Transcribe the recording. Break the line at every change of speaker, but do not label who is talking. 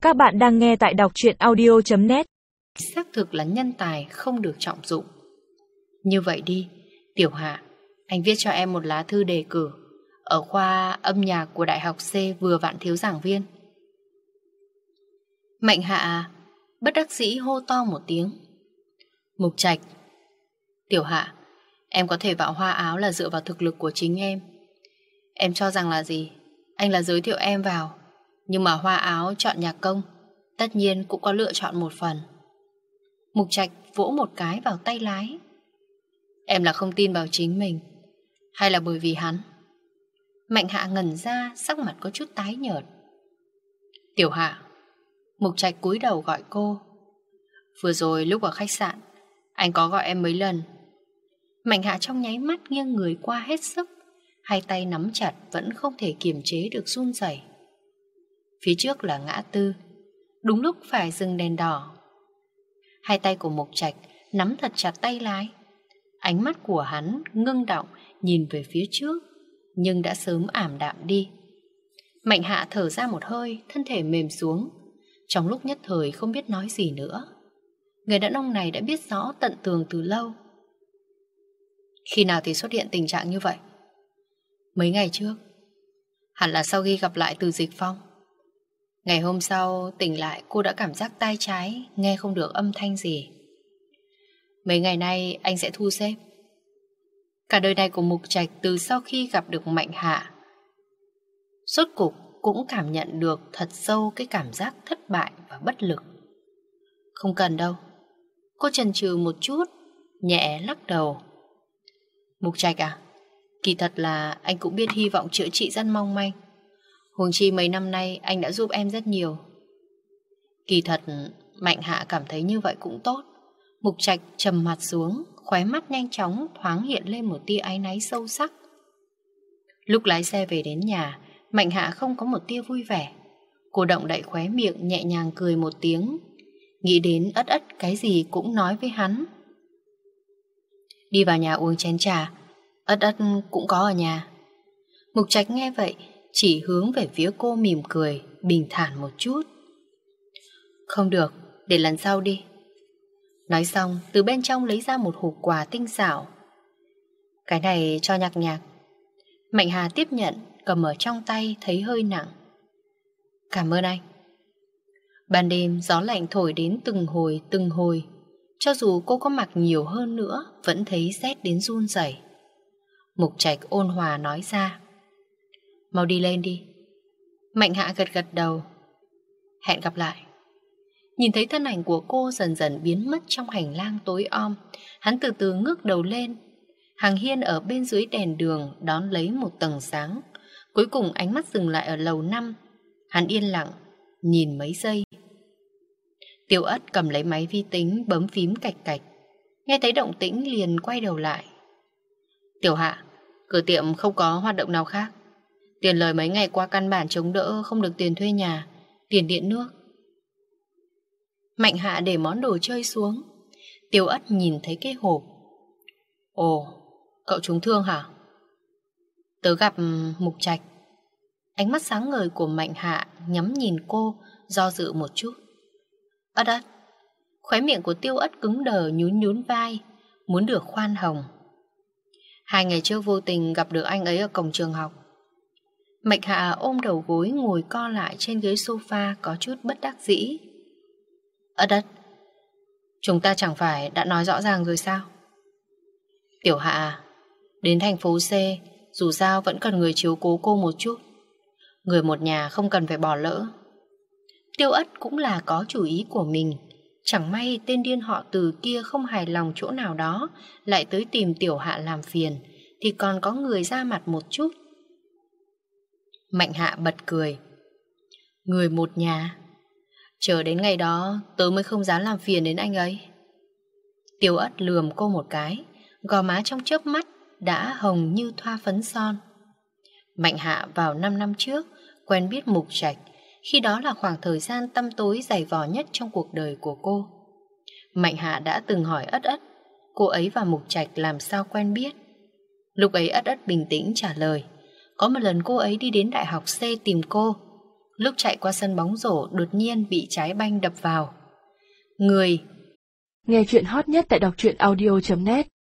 Các bạn đang nghe tại đọc truyện audio.net.
Xác thực là nhân tài không được trọng dụng. Như vậy đi, Tiểu Hạ, anh viết cho em một lá thư đề cử ở khoa âm nhạc của Đại học C vừa vặn thiếu giảng viên. Mạnh Hạ bất đắc dĩ hô to một tiếng. Mục Trạch, Tiểu Hạ, em có thể vào Hoa Áo là dựa vào thực lực của chính em. Em cho rằng là gì? Anh là giới thiệu em vào, nhưng mà Hoa Áo chọn nhạc công, tất nhiên cũng có lựa chọn một phần. Mục Trạch vỗ một cái vào tay lái. Em là không tin vào chính mình, hay là bởi vì hắn? Mạnh Hạ ngẩn ra, sắc mặt có chút tái nhợt. Tiểu Hạ. Mục Trạch cúi đầu gọi cô. Vừa rồi lúc ở khách sạn, anh có gọi em mấy lần. Mạnh Hạ trong nháy mắt nghiêng người qua hết sức, hai tay nắm chặt vẫn không thể kiềm chế được run rẩy. Phía trước là ngã tư, đúng lúc phải dừng đèn đỏ. Hai tay của Mục Trạch nắm thật chặt tay lái. Ánh mắt của hắn ngưng đọng nhìn về phía trước, nhưng đã sớm ảm đạm đi. Mạnh Hạ thở ra một hơi, thân thể mềm xuống. Trong lúc nhất thời không biết nói gì nữa. Người đàn ông này đã biết rõ tận tường từ lâu. Khi nào thì xuất hiện tình trạng như vậy? Mấy ngày trước. Hẳn là sau khi gặp lại Từ Dịch Phong. Ngày hôm sau tỉnh lại cô đã cảm giác tai trái, nghe không được âm thanh gì. Mấy ngày nay anh sẽ thu xếp. Cả đời này của Mục Trạch từ sau khi gặp được Mạnh Hạ, rốt cục cũng cảm nhận được thật sâu cái cảm giác thất bại và bất lực. Không cần đâu. Cô chần chừ một chút, nhẹ lắc đầu. Mục Trạch à, kỳ thật là anh cũng biết hy vọng chữa trị rất mong manh. Huống chi mấy năm nay anh đã giúp em rất nhiều. Kỳ thật Mạnh Hạ cảm thấy như vậy cũng tốt. Mục Trạch trầm mặt xuống, khóe mắt nhanh chóng thoáng hiện lên một tia áy náy sâu sắc. Lúc lái xe về đến nhà, Mạnh Hạ không có một tia vui vẻ. Cô động đậy khóe miệng nhẹ nhàng cười một tiếng, nghĩ đến ất ất cái gì cũng nói với hắn. Đi vào nhà uống chén trà, ất ất cũng có ở nhà. Mục Trạch nghe vậy, chỉ hướng về phía cô mỉm cười, bình thản một chút. Không được, để lần sau đi. Nói xong, từ bên trong lấy ra một hộp quà tinh xảo. Cái này cho Nhạc Nhạc. Mạnh Hà tiếp nhận, cầm ở trong tay thấy hơi nặng. Cảm ơn anh. Ban đêm gió lạnh thổi đến từng hồi. Cho dù cô có mặc nhiều hơn nữa, vẫn thấy rét đến run rẩy. Mục Trạch ôn hòa nói ra. Mau đi lên đi. Mạnh Hạ gật gật đầu. Hẹn gặp lại. Nhìn thấy thân ảnh của cô dần dần biến mất trong hành lang tối om, hắn từ từ ngước đầu lên. Hàng hiên ở bên dưới đèn đường đón lấy một tầng sáng. Cuối cùng ánh mắt dừng lại ở lầu 5. Hắn yên lặng, nhìn mấy giây. Tiêu Ất cầm lấy máy vi tính bấm phím cạch cạch. Nghe thấy động tĩnh liền quay đầu lại. Tiểu Hạ, cửa tiệm không có hoạt động nào khác. Tiền lời mấy ngày qua căn bản chống đỡ không được tiền thuê nhà, tiền điện nước. Mạnh Hạ để món đồ chơi xuống. Tiêu Ất nhìn thấy cái hộp. Ồ, cậu trúng thương hả? Tớ gặp Mục Trạch. Ánh mắt sáng ngời của Mạnh Hạ nhắm nhìn cô, do dự một chút. Ất ất. Khóe miệng của Tiêu Ất cứng đờ nhún vai, muốn được khoan hồng. 2 ngày trước vô tình gặp được anh ấy ở cổng trường học. Mạnh Hạ ôm đầu gối ngồi co lại trên ghế sofa có chút bất đắc dĩ. Ất ất, chúng ta chẳng phải đã nói rõ ràng rồi sao? Tiểu Hạ, đến thành phố C, dù sao vẫn cần người chiếu cố cô một chút. Người một nhà không cần phải bỏ lỡ. Tiêu Ất cũng là có chủ ý của mình. Chẳng may tên điên họ Từ kia không hài lòng chỗ nào đó, lại tới tìm Tiểu Hạ làm phiền, thì còn có người ra mặt một chút. Mạnh Hạ bật cười. Người một nhà. Chờ đến ngày đó tớ mới không dám làm phiền đến anh ấy. Tiêu Ất lườm cô một cái, gò má trong chớp mắt đã hồng như thoa phấn son. Mạnh Hạ vào 5 năm trước quen biết Mục Trạch. Khi đó là khoảng thời gian tăm tối dày vò nhất trong cuộc đời của cô. Mạnh Hạ đã từng hỏi Ất ất cô ấy và Mục Trạch làm sao quen biết. Lúc ấy Ất ất bình tĩnh trả lời. Có một lần cô ấy đi đến Đại học C tìm cô. lúc chạy qua sân bóng rổ đột nhiên bị trái banh đập vào. Người.
Nghe chuyện hot nhất tại đọc truyện audio.net